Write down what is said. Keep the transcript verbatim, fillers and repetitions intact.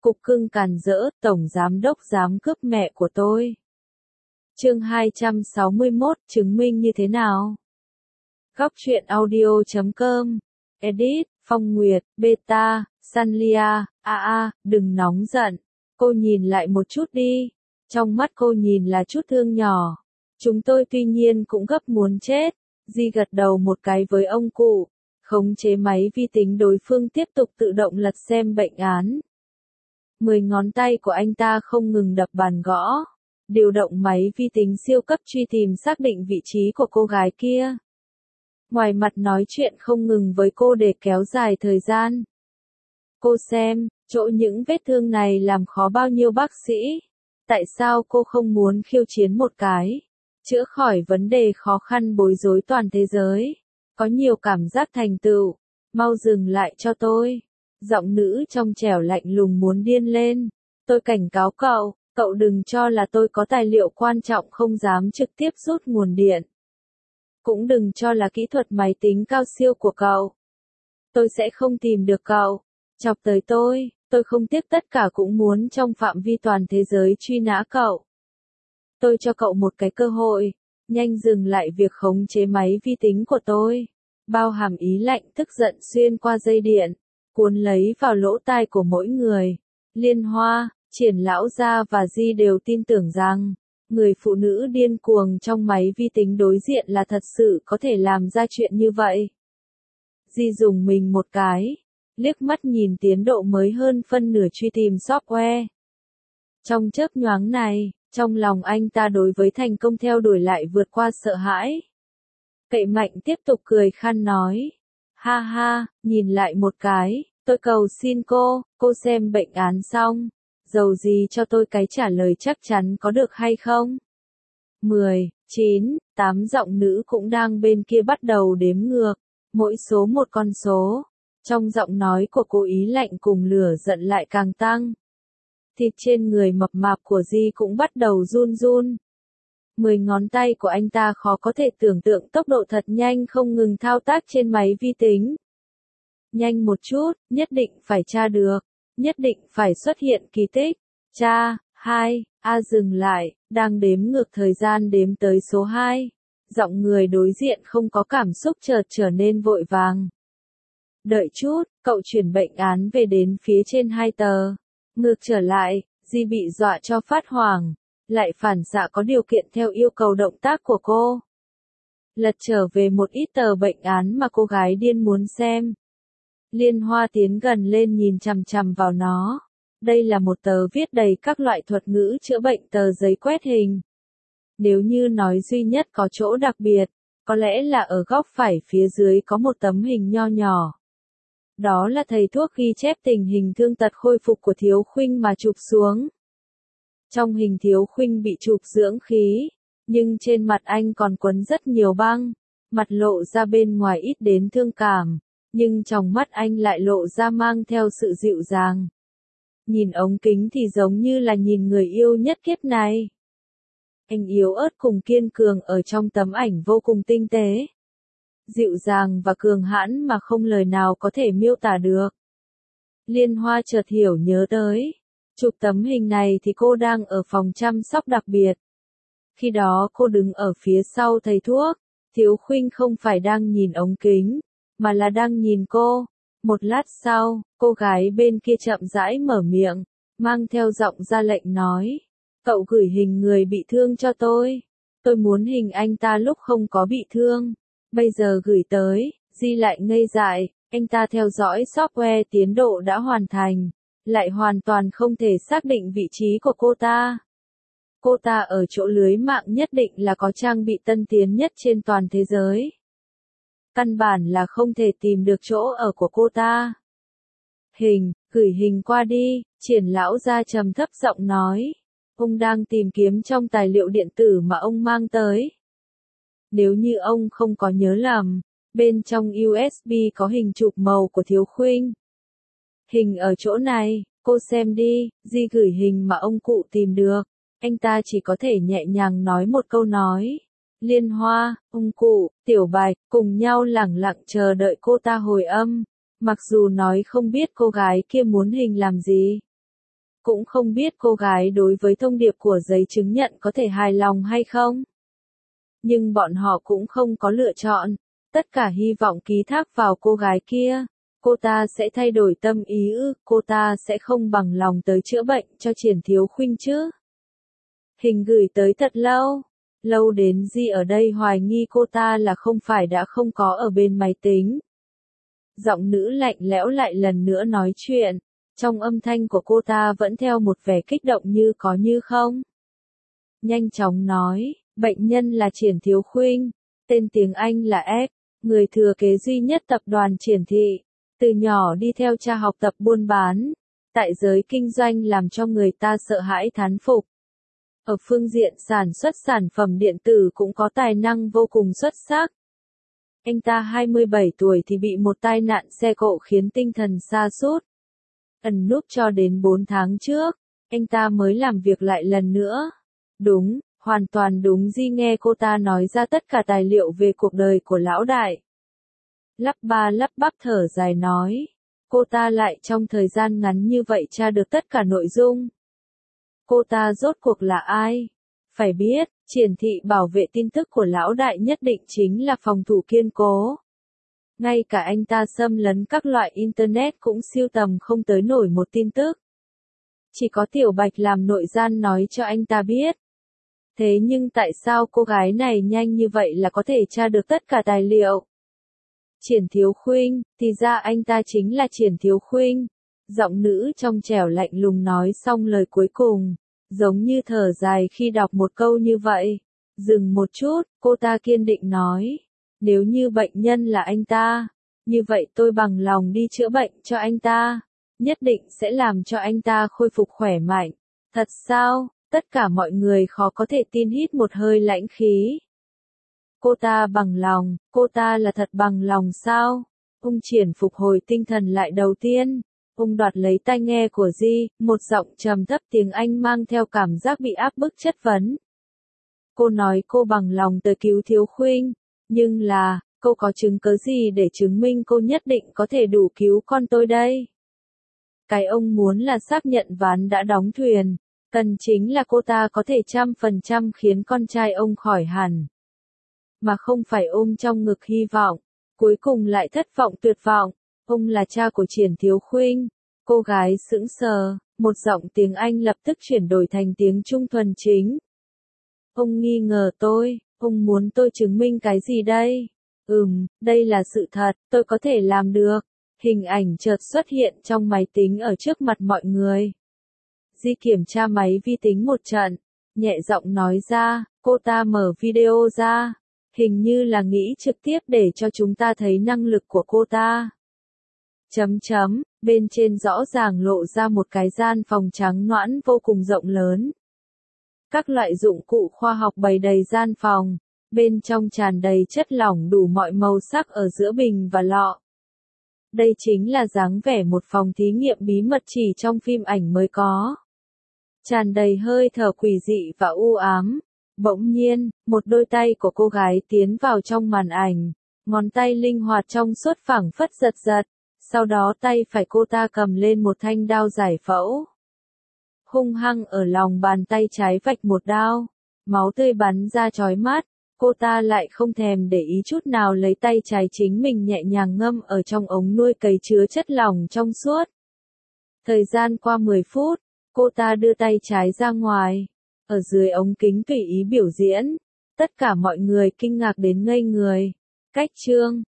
Cục cưng càn rỡ, tổng giám đốc dám cướp mẹ của tôi. Chương hai trăm sáu mươi mốt, chứng minh như thế nào? Góc truyện audio chấm com. Edit, Phong Nguyệt, Beta, Sanlia, a a, đừng nóng giận. Cô nhìn lại một chút đi. Trong mắt cô nhìn là chút thương nhỏ. Chúng tôi tuy nhiên cũng gấp muốn chết. Di gật đầu một cái với ông cụ. Khống chế máy vi tính đối phương tiếp tục tự động lật xem bệnh án. Mười ngón tay của anh ta không ngừng đập bàn gõ. Điều động máy vi tính siêu cấp truy tìm xác định vị trí của cô gái kia. Ngoài mặt nói chuyện không ngừng với cô để kéo dài thời gian. Cô xem, chỗ những vết thương này làm khó bao nhiêu bác sĩ. Tại sao cô không muốn khiêu chiến một cái? Chữa khỏi vấn đề khó khăn bối rối toàn thế giới. Có nhiều cảm giác thành tựu. Mau dừng lại cho tôi. Giọng nữ trong trẻo lạnh lùng muốn điên lên. Tôi cảnh cáo cậu, cậu đừng cho là tôi có tài liệu quan trọng không dám trực tiếp rút nguồn điện. Cũng đừng cho là kỹ thuật máy tính cao siêu của cậu. Tôi sẽ không tìm được cậu. Chọc tới tôi, tôi không tiếc tất cả cũng muốn trong phạm vi toàn thế giới truy nã cậu. Tôi cho cậu một cái cơ hội, nhanh dừng lại việc khống chế máy vi tính của tôi. Bao hàm ý lạnh tức giận xuyên qua dây điện, cuốn lấy vào lỗ tai của mỗi người. Liên Hoa, Triển lão gia và Di đều tin tưởng rằng, người phụ nữ điên cuồng trong máy vi tính đối diện là thật sự có thể làm ra chuyện như vậy. Di dùng mình một cái, liếc mắt nhìn tiến độ mới hơn phân nửa truy tìm software. Trong chớp nhoáng này, trong lòng anh ta đối với thành công theo đuổi lại vượt qua sợ hãi. Cậy mạnh tiếp tục cười khan nói. Ha ha, nhìn lại một cái, tôi cầu xin cô, cô xem bệnh án xong. Dầu gì cho tôi cái trả lời chắc chắn có được hay không? mười, chín, tám giọng nữ cũng đang bên kia bắt đầu đếm ngược. Mỗi số một con số. Trong giọng nói của cô ý lạnh cùng lửa giận lại càng tăng. Thịt trên người mập mạp của Di cũng bắt đầu run run. Mười ngón tay của anh ta khó có thể tưởng tượng tốc độ thật nhanh không ngừng thao tác trên máy vi tính. Nhanh một chút, nhất định phải tra được. Nhất định phải xuất hiện kỳ tích. Cha, hai, a dừng lại, đang đếm ngược thời gian đếm tới số hai. Giọng người đối diện không có cảm xúc chợt trở nên vội vàng. Đợi chút, cậu chuyển bệnh án về đến phía trên hai tờ. Ngược trở lại, Di bị dọa cho phát hoảng. Lại phản xạ có điều kiện theo yêu cầu động tác của cô. Lật trở về một ít tờ bệnh án mà cô gái điên muốn xem. Liên Hoa tiến gần lên nhìn chằm chằm vào nó. Đây là một tờ viết đầy các loại thuật ngữ chữa bệnh tờ giấy quét hình. Nếu như nói duy nhất có chỗ đặc biệt, có lẽ là ở góc phải phía dưới có một tấm hình nho nhỏ. Đó là thầy thuốc ghi chép tình hình thương tật khôi phục của Thiếu Khuynh mà chụp xuống. Trong hình Thiếu Khuynh bị chụp dưỡng khí, nhưng trên mặt anh còn quấn rất nhiều băng, mặt lộ ra bên ngoài ít đến thương cảm. Nhưng trong mắt anh lại lộ ra mang theo sự dịu dàng. Nhìn ống kính thì giống như là nhìn người yêu nhất kiếp này. Anh yếu ớt cùng kiên cường ở trong tấm ảnh vô cùng tinh tế. Dịu dàng và cường hãn mà không lời nào có thể miêu tả được. Liên Hoa chợt hiểu nhớ tới. Chụp tấm hình này thì cô đang ở phòng chăm sóc đặc biệt. Khi đó cô đứng ở phía sau thầy thuốc. Thiếu Khuynh không phải đang nhìn ống kính, mà là đang nhìn cô. Một lát sau, cô gái bên kia chậm rãi mở miệng, mang theo giọng ra lệnh nói. Cậu gửi hình người bị thương cho tôi. Tôi muốn hình anh ta lúc không có bị thương. Bây giờ gửi tới, Di lại ngây dại, anh ta theo dõi software tiến độ đã hoàn thành, lại hoàn toàn không thể xác định vị trí của cô ta. Cô ta ở chỗ lưới mạng nhất định là có trang bị tân tiến nhất trên toàn thế giới. Căn bản là không thể tìm được chỗ ở của cô ta. Hình, gửi hình qua đi, Triển lão gia trầm thấp giọng nói. Ông đang tìm kiếm trong tài liệu điện tử mà ông mang tới. Nếu như ông không có nhớ lầm, bên trong u ét bê có hình chụp màu của Thiếu Khuynh. Hình ở chỗ này, cô xem đi, Di gửi hình mà ông cụ tìm được. Anh ta chỉ có thể nhẹ nhàng nói một câu nói. Liên Hoa, ông cụ, Tiểu Bạch, cùng nhau lẳng lặng chờ đợi cô ta hồi âm. Mặc dù nói không biết cô gái kia muốn hình làm gì. cũng không biết cô gái đối với thông điệp của giấy chứng nhận có thể hài lòng hay không. Nhưng bọn họ cũng không có lựa chọn, tất cả hy vọng ký thác vào cô gái kia. Cô ta sẽ thay đổi tâm ý ư, cô ta sẽ không bằng lòng tới chữa bệnh cho Triển Thiếu Khuynh chứ. Hình gửi tới thật lâu, lâu đến Di ở đây hoài nghi cô ta là không phải đã không có ở bên máy tính. Giọng nữ lạnh lẽo lại lần nữa nói chuyện, trong âm thanh của cô ta vẫn theo một vẻ kích động như có như không. Nhanh chóng nói, bệnh nhân là Triển Thiếu Khuynh, tên tiếng Anh là X, người thừa kế duy nhất tập đoàn Triển Thị, từ nhỏ đi theo cha học tập buôn bán, tại giới kinh doanh làm cho người ta sợ hãi thán phục. Ở phương diện sản xuất sản phẩm điện tử cũng có tài năng vô cùng xuất sắc. Anh ta hai mươi bảy tuổi thì bị một tai nạn xe cộ khiến tinh thần sa sút. Ẩn núp cho đến bốn tháng trước, anh ta mới làm việc lại lần nữa. Đúng, hoàn toàn đúng. Di nghe cô ta nói ra tất cả tài liệu về cuộc đời của lão đại. Lắp ba lắp bắp thở dài nói, cô ta lại trong thời gian ngắn như vậy tra được tất cả nội dung. Cô ta rốt cuộc là ai? Phải biết, Triển Thị bảo vệ tin tức của lão đại nhất định chính là phòng thủ kiên cố. Ngay cả anh ta xâm lấn các loại internet cũng siêu tầm không tới nổi một tin tức. Chỉ có Tiểu Bạch làm nội gian nói cho anh ta biết. Thế nhưng tại sao cô gái này nhanh như vậy là có thể tra được tất cả tài liệu? Triển Thiếu Khuynh, thì ra anh ta chính là Triển Thiếu Khuynh. Giọng nữ trong trẻo lạnh lùng nói xong lời cuối cùng, giống như thở dài khi đọc một câu như vậy. Dừng một chút, cô ta kiên định nói, nếu như bệnh nhân là anh ta, như vậy tôi bằng lòng đi chữa bệnh cho anh ta, nhất định sẽ làm cho anh ta khôi phục khỏe mạnh. Thật sao? Tất cả mọi người khó có thể tin hít một hơi lãnh khí. Cô ta bằng lòng, cô ta là thật bằng lòng sao? Ung Triển phục hồi tinh thần lại đầu tiên. Ung đoạt lấy tai nghe của Di, một giọng trầm thấp tiếng Anh mang theo cảm giác bị áp bức chất vấn. Cô nói cô bằng lòng tới cứu Thiếu Khuynh, nhưng là, cô có chứng cứ gì để chứng minh cô nhất định có thể đủ cứu con tôi đây? Cái ông muốn là xác nhận ván đã đóng thuyền, cần chính là cô ta có thể trăm phần trăm khiến con trai ông khỏi hẳn. Mà không phải ôm trong ngực hy vọng, cuối cùng lại thất vọng tuyệt vọng. Ông là cha của Triển Thiếu Khuynh. Cô gái sững sờ, một giọng tiếng Anh lập tức chuyển đổi thành tiếng Trung thuần chính. Ông nghi ngờ tôi, ông muốn tôi chứng minh cái gì đây? Ừm, đây là sự thật, tôi có thể làm được. Hình ảnh chợt xuất hiện trong máy tính ở trước mặt mọi người. Di kiểm tra máy vi tính một trận, nhẹ giọng nói ra, cô ta mở video ra, hình như là nghĩ trực tiếp để cho chúng ta thấy năng lực của cô ta. Chấm chấm, bên trên rõ ràng lộ ra một cái gian phòng trắng nõn vô cùng rộng lớn. Các loại dụng cụ khoa học bày đầy gian phòng, bên trong tràn đầy chất lỏng đủ mọi màu sắc ở giữa bình và lọ. Đây chính là dáng vẻ một phòng thí nghiệm bí mật chỉ trong phim ảnh mới có. Tràn đầy hơi thở quỷ dị và u ám. Bỗng nhiên, một đôi tay của cô gái tiến vào trong màn ảnh, ngón tay linh hoạt trong suốt phảng phất giật giật. Sau đó tay phải cô ta cầm lên một thanh đao giải phẫu. Hung hăng ở lòng bàn tay trái vạch một đao. Máu tươi bắn ra chói mắt. Cô ta lại không thèm để ý chút nào lấy tay trái chính mình nhẹ nhàng ngâm ở trong ống nuôi cấy chứa chất lỏng trong suốt. Thời gian qua mười phút, cô ta đưa tay trái ra ngoài. Ở dưới ống kính tùy ý biểu diễn. Tất cả mọi người kinh ngạc đến ngây người. Cách chương